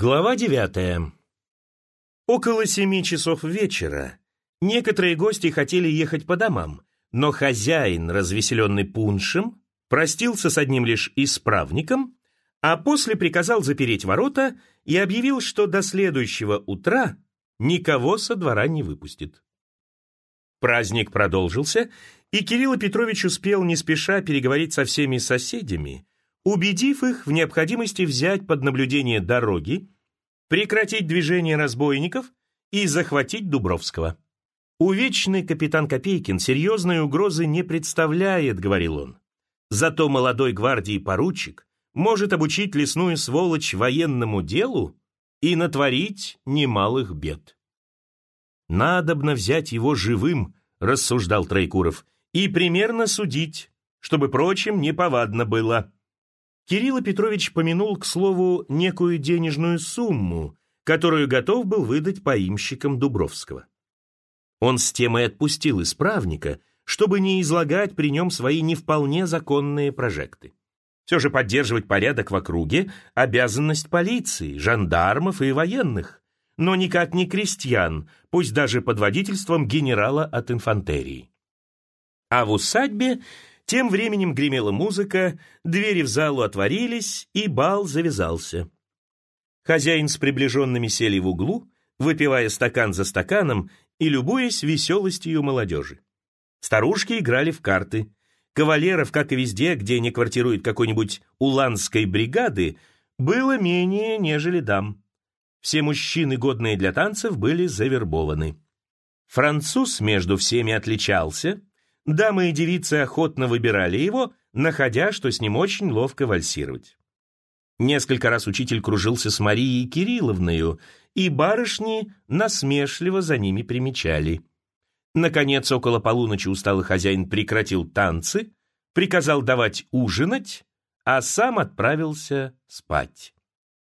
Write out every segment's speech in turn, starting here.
Глава 9. Около 7 часов вечера некоторые гости хотели ехать по домам, но хозяин, развеселенный пуншем, простился с одним лишь исправником, а после приказал запереть ворота и объявил, что до следующего утра никого со двора не выпустит. Праздник продолжился, и Кирилл Петрович успел не спеша переговорить со всеми соседями, убедив их в необходимости взять под наблюдение дороги, прекратить движение разбойников и захватить Дубровского. «Увечный капитан Копейкин серьезной угрозы не представляет», — говорил он. «Зато молодой гвардии поручик может обучить лесную сволочь военному делу и натворить немалых бед». «Надобно взять его живым», — рассуждал Троекуров, «и примерно судить, чтобы прочим неповадно было». Кирилл Петрович помянул, к слову, некую денежную сумму, которую готов был выдать поимщикам Дубровского. Он с тем и отпустил исправника, чтобы не излагать при нем свои не вполне законные прожекты. Все же поддерживать порядок в округе – обязанность полиции, жандармов и военных, но никак не крестьян, пусть даже под водительством генерала от инфантерии. А в усадьбе тем временем гремела музыка, двери в залу отворились, и бал завязался. Хозяин с приближенными сели в углу, выпивая стакан за стаканом и любуясь веселостью молодежи. Старушки играли в карты. Кавалеров, как и везде, где не квартирует какой-нибудь уланской бригады, было менее, нежели дам. Все мужчины, годные для танцев, были завербованы. Француз между всеми отличался. Дамы и девицы охотно выбирали его, находя, что с ним очень ловко вальсировать. Несколько раз учитель кружился с Марией Кирилловною, и барышни насмешливо за ними примечали. Наконец, около полуночи усталый хозяин прекратил танцы, приказал давать ужинать, а сам отправился спать.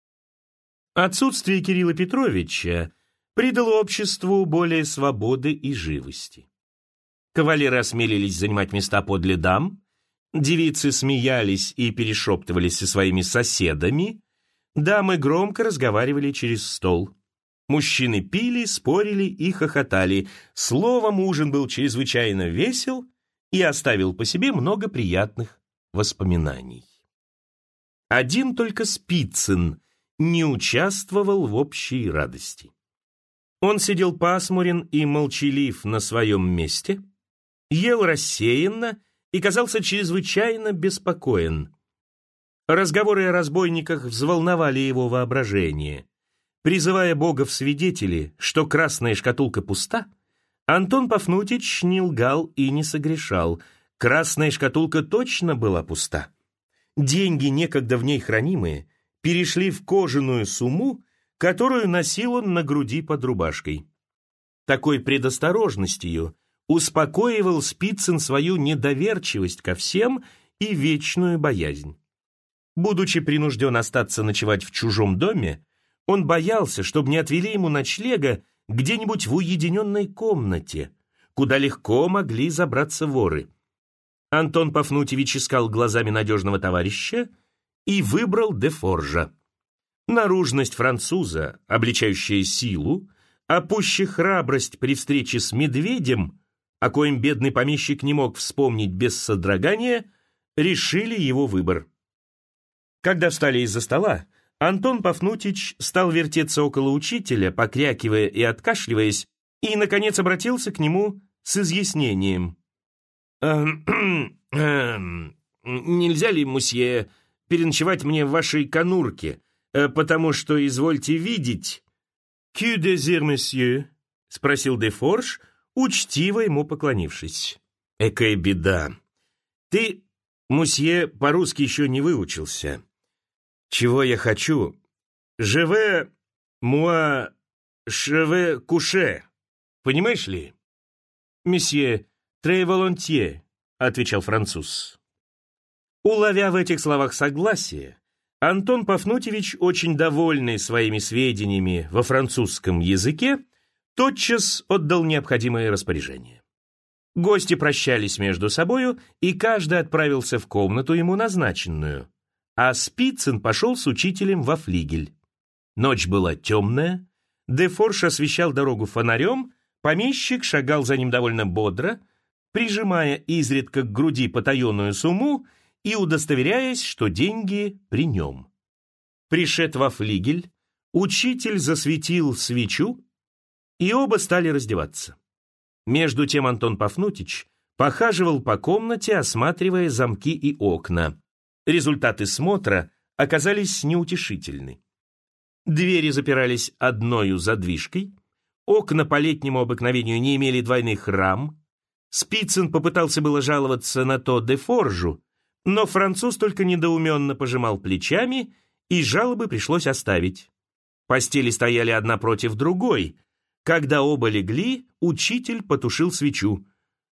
Отсутствие Кирилла Петровича придало обществу более свободы и живости. Кавалеры осмелились занимать места подле дам, девицы смеялись и перешептывались со своими соседами, дамы громко разговаривали через стол. Мужчины пили, спорили и хохотали. Словом, ужин был чрезвычайно весел и оставил по себе много приятных воспоминаний. Один только Спицын не участвовал в общей радости. Он сидел пасмурен и молчалив на своем месте, ел рассеянно и казался чрезвычайно беспокоен. Разговоры о разбойниках взволновали его воображение. Призывая Бога в свидетели, что красная шкатулка пуста, Антон Пафнутич не лгал и не согрешал. Красная шкатулка точно была пуста. Деньги, некогда в ней хранимые, перешли в кожаную сумму, которую носил он на груди под рубашкой. Такой предосторожностью успокоивал Спицын свою недоверчивость ко всем и вечную боязнь. Будучи принужден остаться ночевать в чужом доме, он боялся, чтобы не отвели ему ночлега где-нибудь в уединенной комнате, куда легко могли забраться воры. Антон Пафнутьевич искал глазами надежного товарища и выбрал Дефоржа. Наружность француза, обличающая силу, а пуще храбрость при встрече с медведем, о коем бедный помещик не мог вспомнить без содрогания, решили его выбор. Когда встали из-за стола, Антон Пафнутич стал вертеться около учителя, покрякивая и откашливаясь, и, наконец, обратился к нему с изъяснением. «Нельзя ли, мусье, переночевать мне в вашей конурке, потому что, извольте видеть...» «Que désire, monsieur?» — спросил Дефорж, учтиво ему поклонившись. «Экая беда! Ты, мусье, по-русски еще не выучился. Чего я хочу? Je veux, moi, je veux coucher. Понимаешь ли?» «Месье, très volontiers», — отвечал француз. Уловя в этих словах согласие, Антон Пафнутьевич, очень довольный своими сведениями во французском языке, тотчас отдал необходимое распоряжение. Гости прощались между собою, и каждый отправился в комнату ему назначенную, а Спицын пошел с учителем во флигель. Ночь была темная, Дефорж освещал дорогу фонарем, помещик шагал за ним довольно бодро, прижимая изредка к груди потаенную сумму и удостоверяясь, что деньги при нем. Пришед во флигель, учитель засветил свечу, и оба стали раздеваться. Между тем Антон Пафнутич похаживал по комнате, осматривая замки и окна. Результаты смотра оказались неутешительны. Двери запирались одною задвижкой, окна по летнему обыкновению не имели двойных рам. Спицын попытался было жаловаться на то Дефоржу, но француз только недоуменно пожимал плечами, и жалобы пришлось оставить. Постели стояли одна против другой. Когда оба легли, учитель потушил свечу.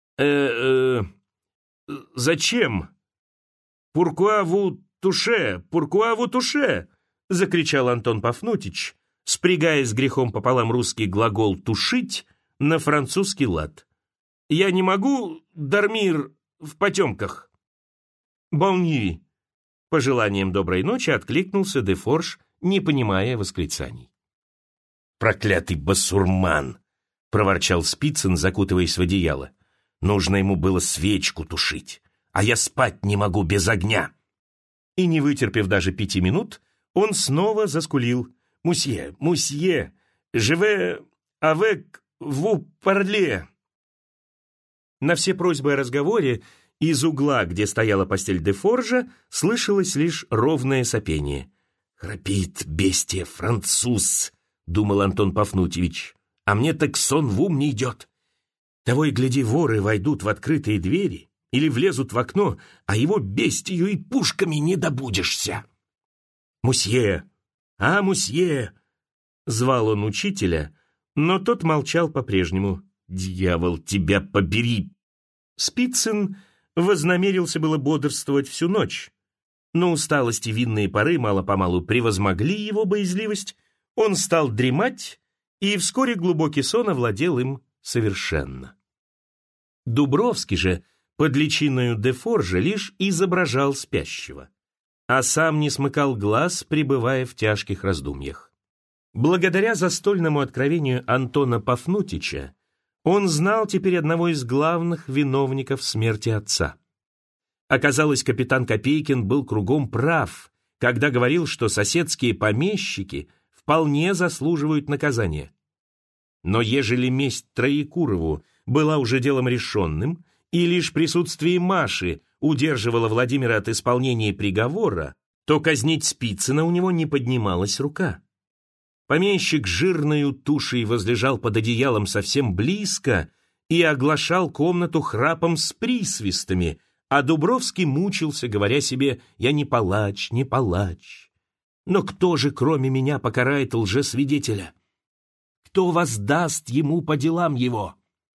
Зачем? «Pourquoi vous touchez? Pourquoi vous touchez?» — закричал Антон Пафнутич, спрягая с грехом пополам русский глагол «тушить» на французский лад. «Я не могу, Дармир, в потемках». «Bon nuit», — пожеланием доброй ночи откликнулся Дефорж, не понимая восклицаний. «Проклятый басурман!» — проворчал Спицын, закутываясь в одеяло. «Нужно ему было свечку тушить, а я спать не могу без огня». И, не вытерпев даже 5 минут, он снова заскулил. «Мусье, мусье, je vais avec vous parler». На все просьбы о разговоре из угла, где стояла постель Дефоржа, слышалось лишь ровное сопение. «Храпит бестия француз», — думал Антон Пафнутьевич, «а мне так сон в ум не идет. Того и гляди, воры войдут в открытые двери или влезут в окно, а его бестию и пушками не добудешься». «Мусье! А, мусье!» — звал он учителя, но тот молчал по-прежнему. «Дьявол, тебя побери!» Спицын вознамерился было бодрствовать всю ночь, но усталость и винные пары мало-помалу превозмогли его боязливость, он стал дремать, и вскоре глубокий сон овладел им совершенно. Дубровский же под личиною Дефоржа лишь изображал спящего, а сам не смыкал глаз, пребывая в тяжких раздумьях. Благодаря застольному откровению Антона Пафнутича он знал теперь одного из главных виновников смерти отца. Оказалось, капитан Копейкин был кругом прав, когда говорил, что соседские помещики вполне заслуживают наказания. Но ежели месть Троекурову была уже делом решенным, и лишь присутствие Маши удерживало Владимира от исполнения приговора, то казнить Спицына у него не поднималась рука. Помещик жирною тушей возлежал под одеялом совсем близко и оглашал комнату храпом с присвистами, а Дубровский мучился, говоря себе: «Я не палач, не палач. Но кто же, кроме меня, покарает лжесвидетеля? Кто воздаст ему по делам его?»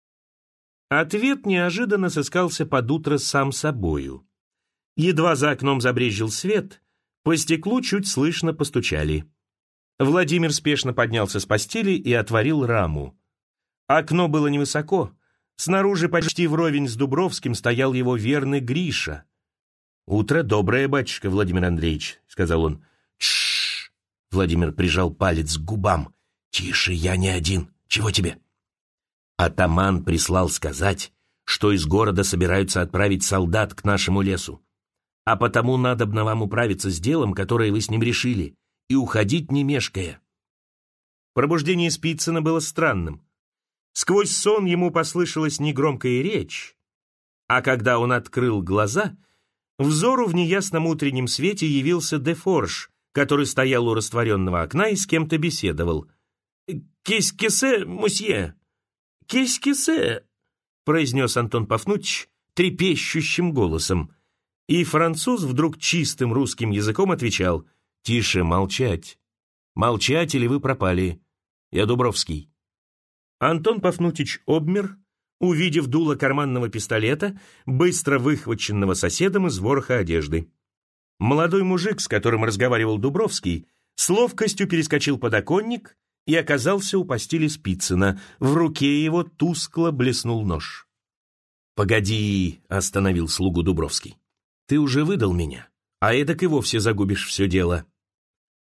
Ответ неожиданно сыскался под утро сам собою. Едва за окном забрезжил свет, по стеклу чуть слышно постучали. Владимир спешно поднялся с постели и отворил раму. Окно было невысоко, снаружи почти вровень с Дубровским стоял его верный Гриша. «Утро доброе, батюшка Владимир Андреевич», — сказал он. «Тш-ш-ш!» — Владимир прижал палец к губам. «Тише, я не один. Чего тебе?» «Атаман прислал сказать, что из города собираются отправить солдат к нашему лесу. А потому надобно вам управиться с делом, которое вы с ним решили, и уходить не мешкая». Пробуждение Спицына было странным. Сквозь сон ему послышалась негромкая речь, а когда он открыл глаза, взору в неясном утреннем свете явился Дефорж, который стоял у растворенного окна и с кем-то беседовал. «Qu'est-ce, мусье? Qu'est-ce?» произнес Антон Пафнутич трепещущим голосом, и француз вдруг чистым русским языком отвечал: «Тише, молчать. Молчать, или вы пропали. Я Дубровский». Антон Пафнутич обмер, увидев дуло карманного пистолета, быстро выхваченного соседом из вороха одежды. Молодой мужик, с которым разговаривал Дубровский, с ловкостью перескочил подоконник и оказался у постели Спицына. В руке его тускло блеснул нож. «Погоди», — остановил слугу Дубровский. «Ты уже выдал меня, а эдак и вовсе загубишь все дело».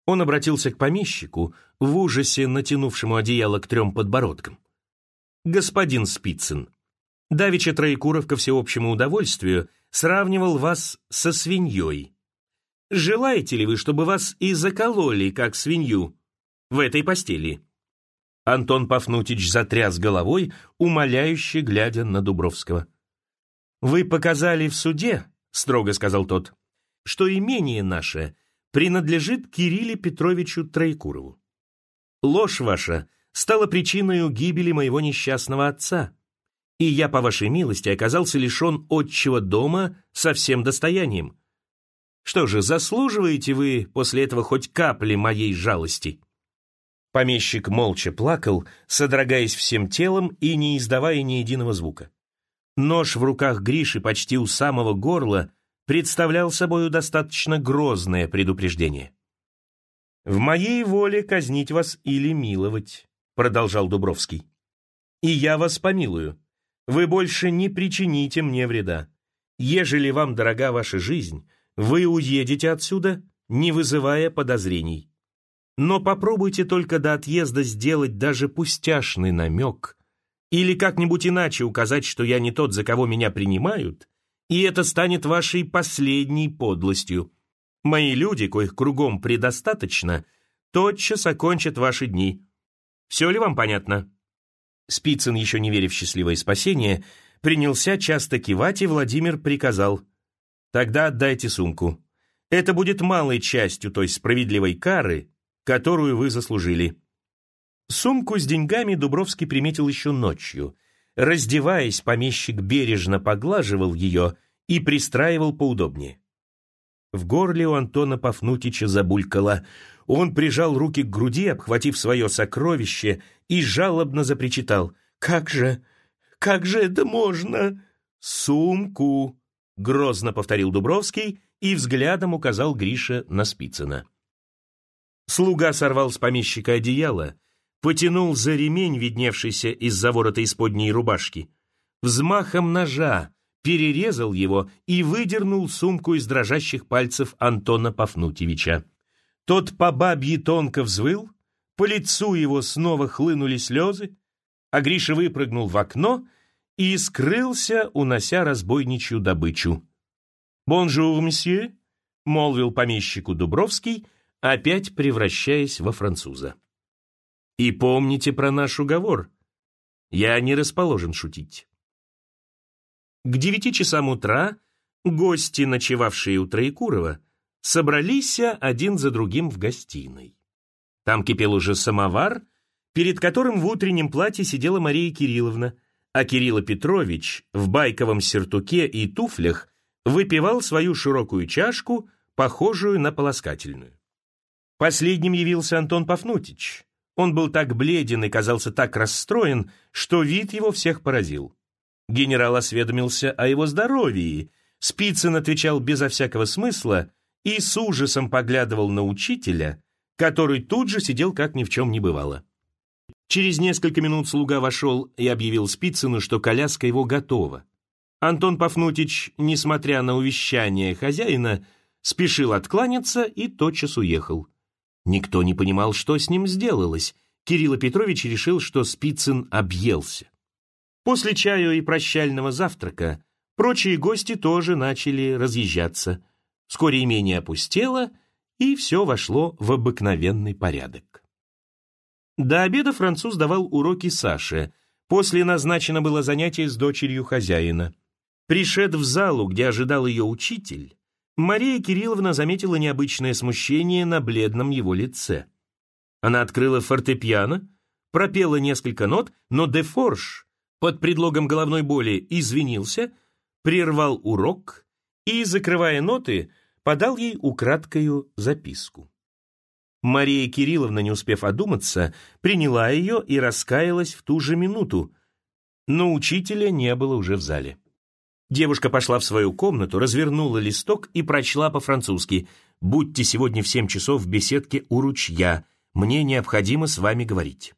Он обратился к помещику, в ужасе натянувшему одеяло к 3 подбородкам. «Господин Спицын, давеча Троекуров ко всеобщему удовольствию сравнивал вас со свиньей. Желаете ли вы, чтобы вас и закололи, как свинью, в этой постели?» Антон Пафнутич затряс головой, умоляюще глядя на Дубровского. «Вы показали в суде, — строго сказал тот, — что имение наше принадлежит Кирилле Петровичу Троекурову. Ложь ваша стала причиной гибели моего несчастного отца, и я, по вашей милости, оказался лишен отчего дома со всем достоянием. Что же, заслуживаете вы после этого хоть капли моей жалости?» Помещик молча плакал, содрогаясь всем телом и не издавая ни единого звука. Нож в руках Гриши почти у самого горла представлял собою достаточно грозное предупреждение. «В моей воле казнить вас или миловать», — продолжал Дубровский. «И я вас помилую. Вы больше не причините мне вреда. Ежели вам дорога ваша жизнь, вы уедете отсюда, не вызывая подозрений. Но попробуйте только до отъезда сделать даже пустяшный намек или как-нибудь иначе указать, что я не тот, за кого меня принимают, и это станет вашей последней подлостью. Мои люди, коих кругом предостаточно, тотчас окончат ваши дни. Все ли вам понятно?» Спицын, еще не веря в счастливое спасение, принялся часто кивать, и Владимир приказал: «Тогда отдайте сумку. Это будет малой частью той справедливой кары, которую вы заслужили». Сумку с деньгами Дубровский приметил еще ночью. Раздеваясь, помещик бережно поглаживал ее и пристраивал поудобнее. В горле у Антона Пафнутича забулькало. Он прижал руки к груди, обхватив свое сокровище, и жалобно запричитал: как же это можно?» «Сумку!» — грозно повторил Дубровский и взглядом указал Грише на Спицына. Слуга сорвал с помещика одеяло, потянул за ремень, видневшийся из-за ворота исподней рубашки, взмахом ножа перерезал его и выдернул сумку из дрожащих пальцев Антона Пафнутьевича. Тот по бабье тонко взвыл, по лицу его снова хлынули слезы, а Гриша выпрыгнул в окно и скрылся, унося разбойничью добычу. «Бонжур, месье», — молвил помещику Дубровский, опять превращаясь во француза. «И помните про наш уговор. Я не расположен шутить». К 9 часам утра гости, ночевавшие у Троекурова, собрались один за другим в гостиной. Там кипел уже самовар, перед которым в утреннем платье сидела Мария Кирилловна, а Кирилл Петрович в байковом сюртуке и туфлях выпивал свою широкую чашку, похожую на полоскательную. Последним явился Антон Пафнутич. Он был так бледен и казался так расстроен, что вид его всех поразил. Генерал осведомился о его здоровье. Спицын отвечал безо всякого смысла и с ужасом поглядывал на учителя, который тут же сидел, как ни в чем не бывало. Через несколько минут слуга вошел и объявил Спицыну, что коляска его готова. Антон Пафнутич, несмотря на увещание хозяина, спешил откланяться и тотчас уехал. Никто не понимал, что с ним сделалось. Кирилл Петрович решил, что Спицын объелся. После чаю и прощального завтрака прочие гости тоже начали разъезжаться. Вскоре имение опустело, и все вошло в обыкновенный порядок. До обеда француз давал уроки Саше. После назначено было занятие с дочерью хозяина. Пришед в залу, где ожидал ее учитель, Мария Кирилловна заметила необычное смущение на бледном его лице. Она открыла фортепиано, пропела несколько нот, но Дефорж под предлогом головной боли извинился, прервал урок и, закрывая ноты, подал ей украдкою записку. Мария Кирилловна, не успев одуматься, приняла ее и раскаялась в ту же минуту, но учителя не было уже в зале. Девушка пошла в свою комнату, развернула листок и прочла по-французски: «Будьте сегодня в 7 часов в беседке у ручья, мне необходимо с вами говорить».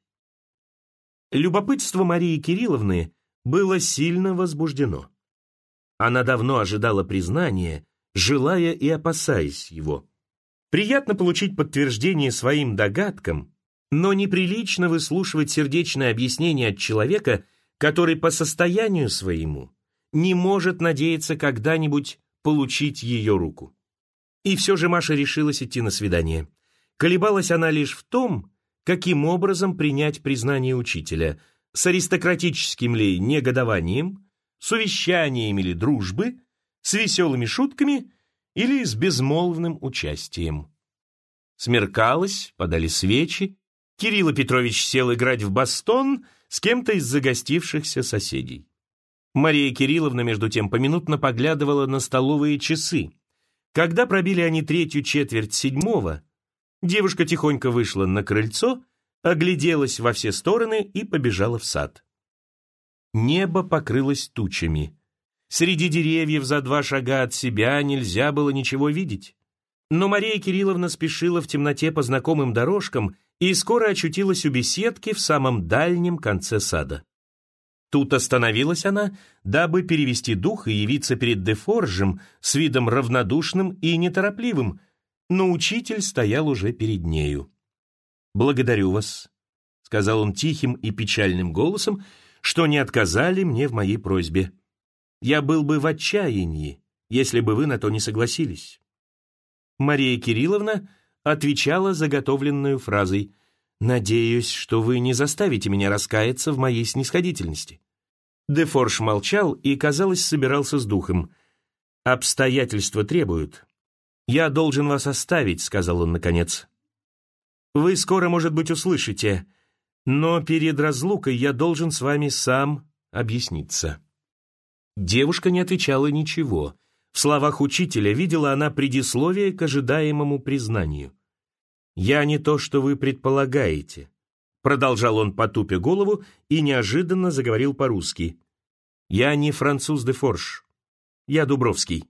Любопытство Марии Кирилловны было сильно возбуждено. Она давно ожидала признания, желая и опасаясь его. Приятно получить подтверждение своим догадкам, но неприлично выслушивать сердечное объяснение от человека, который по состоянию своему не может надеяться когда-нибудь получить ее руку. И все же Маша решилась идти на свидание. Колебалась она лишь в том, каким образом принять признание учителя, с аристократическим ли негодованием, с увещанием или дружбы, с веселыми шутками или с безмолвным участием. Смеркалось, подали свечи, Кирилл Петрович сел играть в бастон с кем-то из загостившихся соседей. Мария Кирилловна, между тем, поминутно поглядывала на столовые часы. Когда пробили они 3:15, девушка тихонько вышла на крыльцо, огляделась во все стороны и побежала в сад. Небо покрылось тучами. Среди деревьев за 2 шага от себя нельзя было ничего видеть. Но Мария Кирилловна спешила в темноте по знакомым дорожкам и скоро очутилась у беседки в самом дальнем конце сада. Тут остановилась она, дабы перевести дух и явиться перед Дефоржем с видом равнодушным и неторопливым, но учитель стоял уже перед нею. «Благодарю вас», — сказал он тихим и печальным голосом, «что не отказали мне в моей просьбе. Я был бы в отчаянии, если бы вы на то не согласились». Мария Кирилловна отвечала заготовленную фразой: «Надеюсь, что вы не заставите меня раскаяться в моей снисходительности». Дефорж молчал и, казалось, собирался с духом. «Обстоятельства требуют. Я должен вас оставить», — сказал он наконец. «Вы скоро, может быть, услышите, но перед разлукой я должен с вами сам объясниться». Девушка не отвечала ничего. В словах учителя видела она предисловие к ожидаемому признанию. «Я не то, что вы предполагаете», — продолжал он, потупя голову, и неожиданно заговорил по-русски. «Я не француз Дефорж. Я Дубровский».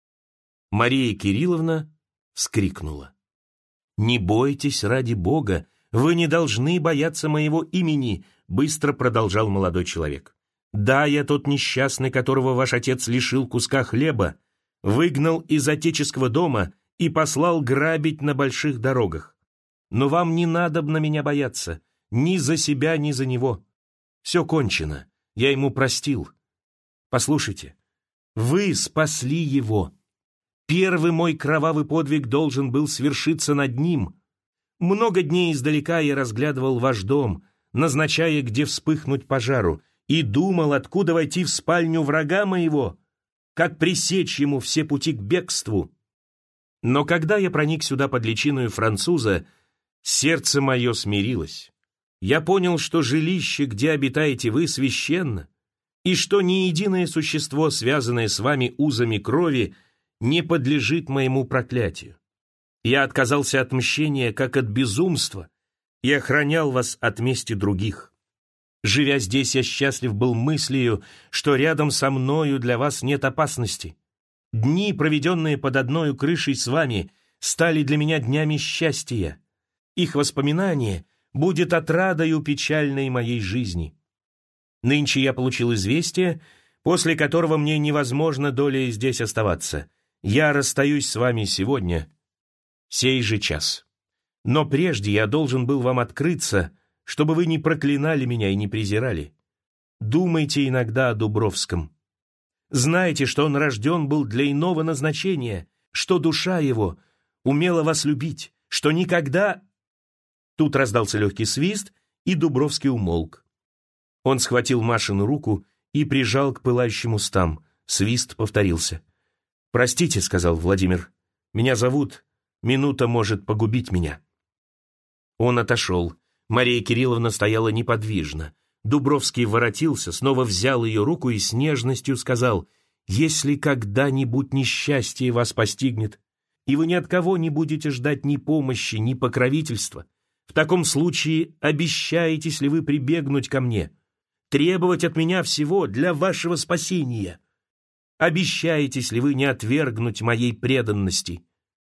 Мария Кирилловна вскрикнула. «Не бойтесь, ради Бога, вы не должны бояться моего имени», — быстро продолжал молодой человек. «Да, я тот несчастный, которого ваш отец лишил куска хлеба, выгнал из отеческого дома и послал грабить на больших дорогах. Но вам не надобно меня бояться, ни за себя, ни за него. Все кончено, я ему простил. Послушайте, вы спасли его. Первый мой кровавый подвиг должен был свершиться над ним. Много дней издалека я разглядывал ваш дом, назначая, где вспыхнуть пожару, и думал, откуда войти в спальню врага моего, как пресечь ему все пути к бегству. Но когда я проник сюда под личиною француза, сердце мое смирилось. Я понял, что жилище, где обитаете вы, священно, и что ни единое существо, связанное с вами узами крови, не подлежит моему проклятию. Я отказался от мщения, как от безумства, и охранял вас от мести других. Живя здесь, я счастлив был мыслью, что рядом со мною для вас нет опасности. Дни, проведенные под одной крышей с вами, стали для меня днями счастья. Их воспоминание будет отрадою печальной моей жизни. Нынче я получил известие, после которого мне невозможно долей здесь оставаться. Я расстаюсь с вами сегодня, сей же час. Но прежде я должен был вам открыться, чтобы вы не проклинали меня и не презирали. Думайте иногда о Дубровском. Знайте, что он рожден был для иного назначения, что душа его умела вас любить, что никогда...» Тут раздался легкий свист, и Дубровский умолк. Он схватил Машину руку и прижал к пылающим устам. Свист повторился. «Простите», — сказал Владимир, — «меня зовут, минута может погубить меня». Он отошел. Мария Кирилловна стояла неподвижно. Дубровский воротился, снова взял ее руку и с нежностью сказал: «Если когда-нибудь несчастье вас постигнет, и вы ни от кого не будете ждать ни помощи, ни покровительства, в таком случае обещаетесь ли вы прибегнуть ко мне, требовать от меня всего для вашего спасения? Обещаетесь ли вы не отвергнуть моей преданности?»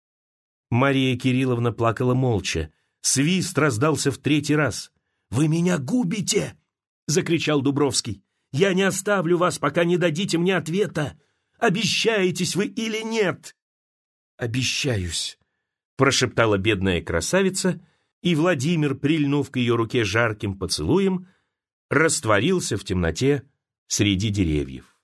Мария Кирилловна плакала молча. Свист раздался в 3-й раз. «Вы меня губите!» — закричал Дубровский. «Я не оставлю вас, пока не дадите мне ответа. Обещаетесь вы или нет?» «Обещаюсь», прошептала бедная красавица, и Владимир, прильнув к ее руке жарким поцелуем, растворился в темноте среди деревьев.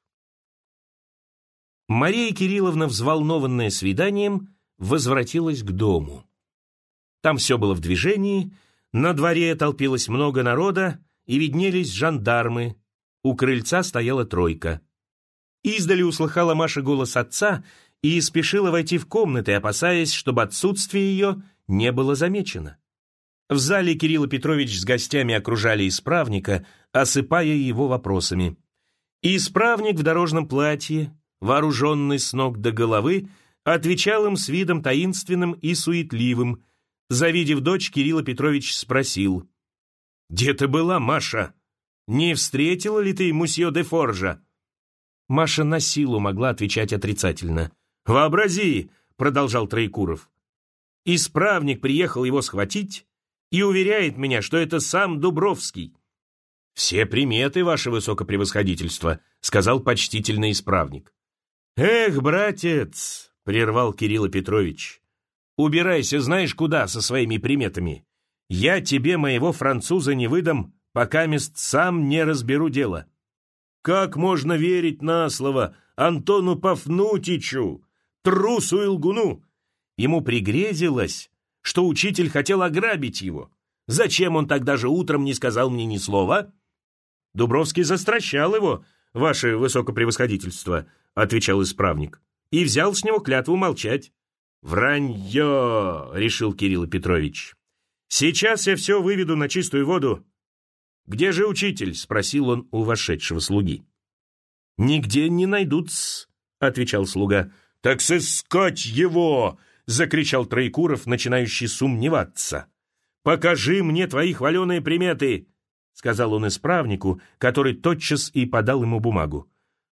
Мария Кирилловна, взволнованная свиданием, возвратилась к дому. Там все было в движении, на дворе толпилось много народа, и виднелись жандармы. У крыльца стояла тройка. Издали услыхала Маша голос отца и спешила войти в комнаты, опасаясь, чтобы отсутствие ее не было замечено. В зале Кирилл Петрович с гостями окружали исправника, осыпая его вопросами. Исправник в дорожном платье, вооруженный с ног до головы, отвечал им с видом таинственным и суетливым. Завидев дочь, Кирилл Петрович спросил: «Где ты была, Маша? Не встретила ли ты мусье де Форжа?» Маша на силу могла отвечать отрицательно. «Вообрази!» — продолжал Троекуров. «Исправник приехал его схватить и уверяет меня, что это сам Дубровский». «Все приметы, ваше высокопревосходительство», — сказал почтительный исправник. «Эх, братец!» — прервал Кирилл Петрович. «Убирайся, знаешь куда, со своими приметами. Я тебе моего француза не выдам, пока мест сам не разберу дело». «Как можно верить на слово Антону Пафнутичу, трусу и лгуну?» Ему пригрезилось, что учитель хотел ограбить его. Зачем он тогда же утром не сказал мне ни слова? «Дубровский застращал его, ваше высокопревосходительство», — отвечал исправник, «и взял с него клятву молчать». «Вранье!» — решил Кирилл Петрович. «Сейчас я все выведу на чистую воду». «Где же учитель?» — спросил он у вошедшего слуги. «Нигде не найдут-с», — отвечал слуга. «Так сыскать его!» — закричал Троекуров, начинающий сомневаться. «Покажи мне твои хваленые приметы!» — сказал он исправнику, который тотчас и подал ему бумагу.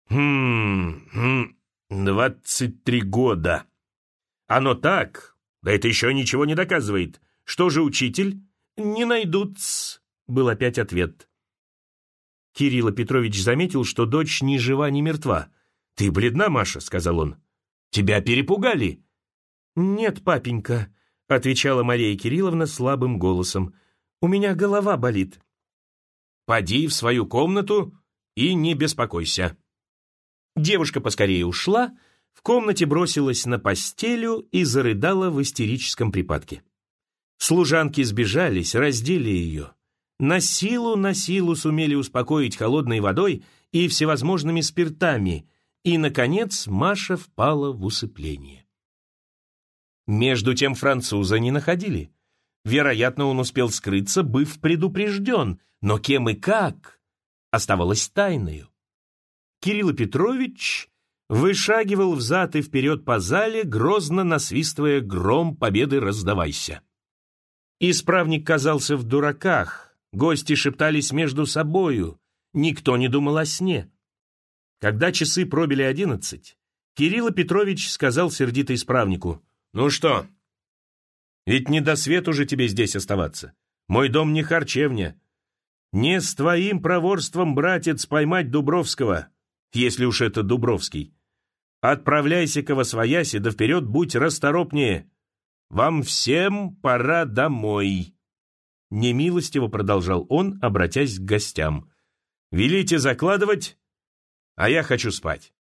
23 года. Оно так, да это еще ничего не доказывает. Что же, учитель?» «Не найдут-с», — был опять ответ. Кирилл Петрович заметил, что дочь ни жива, ни мертва. «Ты бледна, Маша», — сказал он. «Тебя перепугали?» «Нет, папенька», — отвечала Мария Кирилловна слабым голосом. «У меня голова болит». «Поди в свою комнату и не беспокойся». Девушка поскорее ушла, в комнате бросилась на постелю и зарыдала в истерическом припадке. Служанки сбежались, раздели ее. На силу сумели успокоить холодной водой и всевозможными спиртами, и, наконец, Маша впала в усыпление. Между тем француза не находили. Вероятно, он успел скрыться, быв предупрежден, но кем и как оставалось тайною. Кирилл Петрович вышагивал взад и вперед по зале, грозно насвистывая «Гром победы раздавайся». Исправник казался в дураках, гости шептались между собою, никто не думал о сне. Когда часы пробили 11, Кирилл Петрович сказал сердито исправнику: «Ну что, ведь не до свету же тебе здесь оставаться. Мой дом не харчевня. Не с твоим проворством, братец, поймать Дубровского, если уж это Дубровский. Отправляйся-ка восвояси, да вперед будь расторопнее. Вам всем пора домой». Немилостиво продолжал он, обратясь к гостям. «Велите закладывать, а я хочу спать».